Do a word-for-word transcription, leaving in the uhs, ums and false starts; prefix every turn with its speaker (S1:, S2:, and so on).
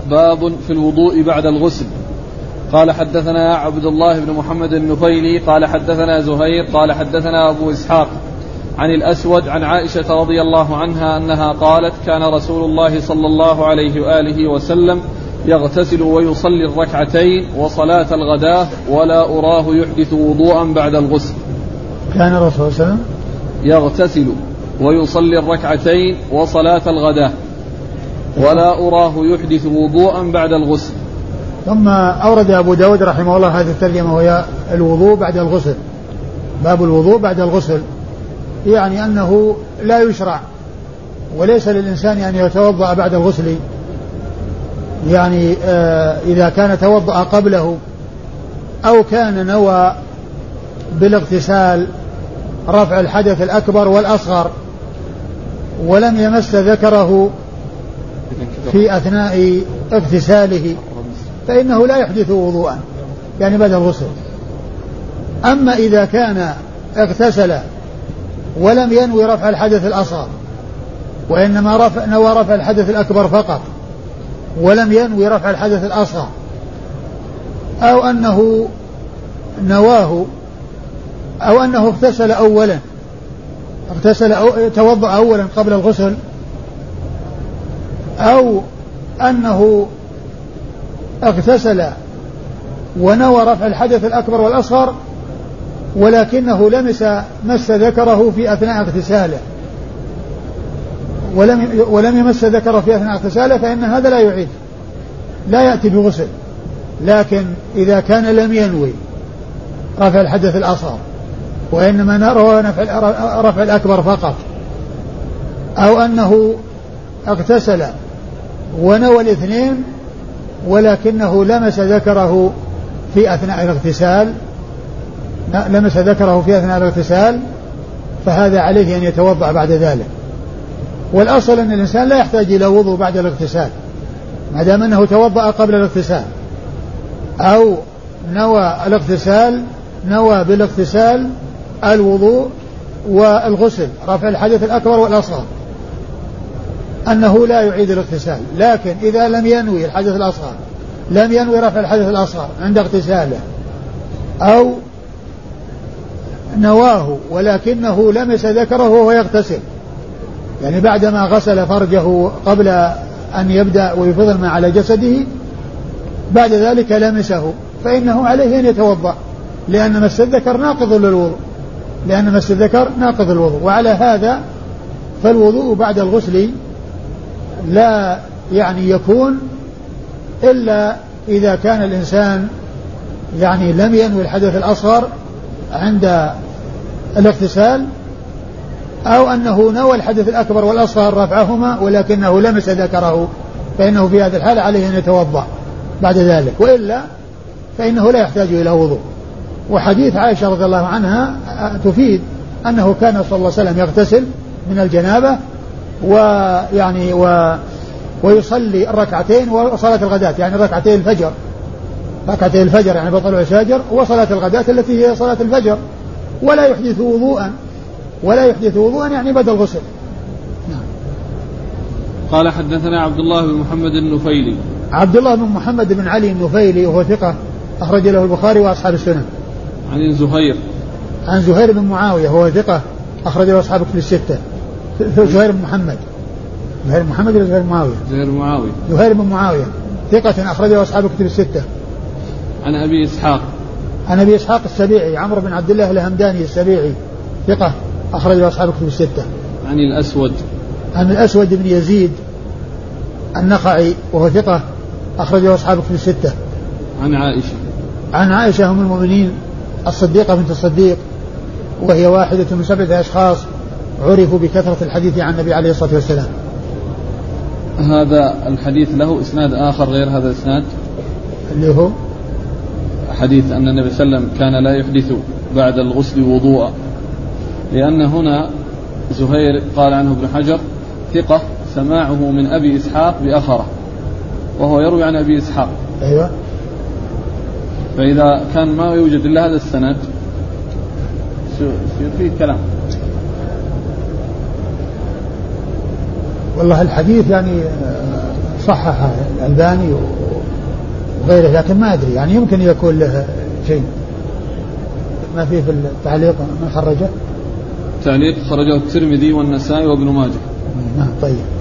S1: باب في الوضوء بعد الغسل. قال حدثنا عبد الله بن محمد النفيلي قال حدثنا زهير قال حدثنا أبو إسحاق عن الأسود عن عائشة رضي الله عنها أنها قالت كان رسول الله صلى الله عليه وآله وسلم يغتسل ويصلي الركعتين وصلاة الغداة ولا أراه يحدث وضوءا بعد الغسل.
S2: كان الرسول صلى الله عليه وسلم
S1: يغتسل ويصلي الركعتين وصلاة الغداة ولا أراه يحدث وضوءا بعد الغسل.
S2: ثم أورد أبو داود رحمه الله هذه الترجمة وهي الوضوء بعد الغسل. باب الوضوء بعد الغسل، يعني أنه لا يشرع وليس للإنسان أن يتوضأ بعد الغسل، يعني آه إذا كان توضأ قبله أو كان نوى بالاغتسال رفع الحدث الأكبر والأصغر ولم يمس ذكره في أثناء اغتساله فإنه لا يحدث وضوءا يعني بعد الغسل. أما إذا كان اغتسل ولم ينوي رفع الحدث الأصغر وإنما رفع نوى رفع الحدث الأكبر فقط ولم ينوي رفع الحدث الأصغر، أو أنه نواه أو أنه اغتسل أولا اغتسل أو توضأ أولا قبل الغسل، أو أنه اغتسل ونوى رفع الحدث الأكبر والأصغر ولكنه لمس مس ذكره في أثناء اغتساله ولم ولم يمس ذكره في أثناء اغتساله فإن هذا لا يعيد لا يأتي بغسل. لكن إذا كان لم ينوي رفع الحدث الأصغر وإنما نوى رفع الأكبر فقط، أو أنه اغتسل ونوى الاثنين ولكنه لمس ذكره في أثناء الاغتسال لمس ذكره في أثناء الاغتسال فهذا عليه أن يتوضأ بعد ذلك. والأصل أن الإنسان لا يحتاج إلى وضوء بعد الاغتسال ما دام أنه توضأ قبل الاغتسال أو نوى الاغتسال نوى بالاغتسال الوضوء والغسل رفع الحدث الأكبر والأصغر أنه لا يعيد الاغتسال. لكن إذا لم ينوي الحدث الأصغر لم ينوي رفع الحدث الأصغر عند اغتساله أو نواه ولكنه لمس ذكره وهو يغتسل، يعني بعدما غسل فرجه قبل أن يبدأ ويفضل ما على جسده بعد ذلك لمسه فإنه عليه أن يتوضأ لأن مس الذكر ناقض للوضوء لأن مس الذكر ناقض الوضوء. وعلى هذا فالوضوء بعد الغسل لا يعني يكون إلا إذا كان الإنسان يعني لم ينوي الحدث الأصغر عند الاغتسال أو أنه نوى الحدث الأكبر والأصغر رفعهما ولكنه لمس ذكره فإنه في هذا الحال عليه أن يتوضأ بعد ذلك، وإلا فإنه لا يحتاج إلى وضوء. وحديث عائشة رضي الله عنها تفيد أنه كان صلى الله عليه وسلم يغتسل من الجنابة ويعني و ويصلي الركعتين وصلاة الغداة يعني ركعتي الفجر ركعتي الفجر يعني بطلوع الفجر وصلاة الغداة التي هي صلاة الفجر ولا يحدث وضوءا ولا يحدث وضوءا يعني بدل الغسل. نعم.
S1: قال حدثنا عبد الله بن محمد النفيلي
S2: عبد الله بن محمد بن علي النفيلي وهو ثقة أخرج له البخاري وأصحاب السنن.
S1: عن زهير
S2: عن زهير بن معاوية وهو ثقة أخرج له أصحاب الكتب الستة. زهير بن محمد زهير بن محمد ولا زهير بن معاوية؟
S1: زهير بن معاوية
S2: زهير بن معاوية ثقة أخرج له أصحاب الكتب الستة.
S1: عن أبي إسحاق
S2: عن أبي إسحاق السبيعي عمرو بن عبد الله الهمداني السبيعي ثقة أخرج له أصحاب الكتب الستة.
S1: عن الأسود
S2: عن الأسود بن يزيد النخعي وهو ثقة أخرج له أصحاب الكتب الستة.
S1: عن عائشة
S2: عن عائشة أم المؤمنين الصديقة بنت الصديق وهي واحدة من سبعة أشخاص عرفوا بكثرة الحديث عن النبي عليه الصلاة والسلام.
S1: هذا الحديث له إسناد آخر غير هذا الإسناد
S2: اللي هو
S1: حديث أن النبي صلى الله عليه وسلم كان لا يحدث بعد الغسل وضوءا، لأن هنا زهير قال عنه ابن حجر ثقة سماعه من أبي إسحاق بأخره وهو يروي عن أبي إسحاق.
S2: أيوة.
S1: فإذا كان ما يوجد إلا هذا السند فيه كلام.
S2: والله الحديث يعني صحح الألباني وغيره، لكن ما أدري يعني يمكن يكون له شيء. ما فيه في التعليق من خرجه؟
S1: تعليق خرجه الترمذي والنسائي وابن ماجه.
S2: نعم طيب.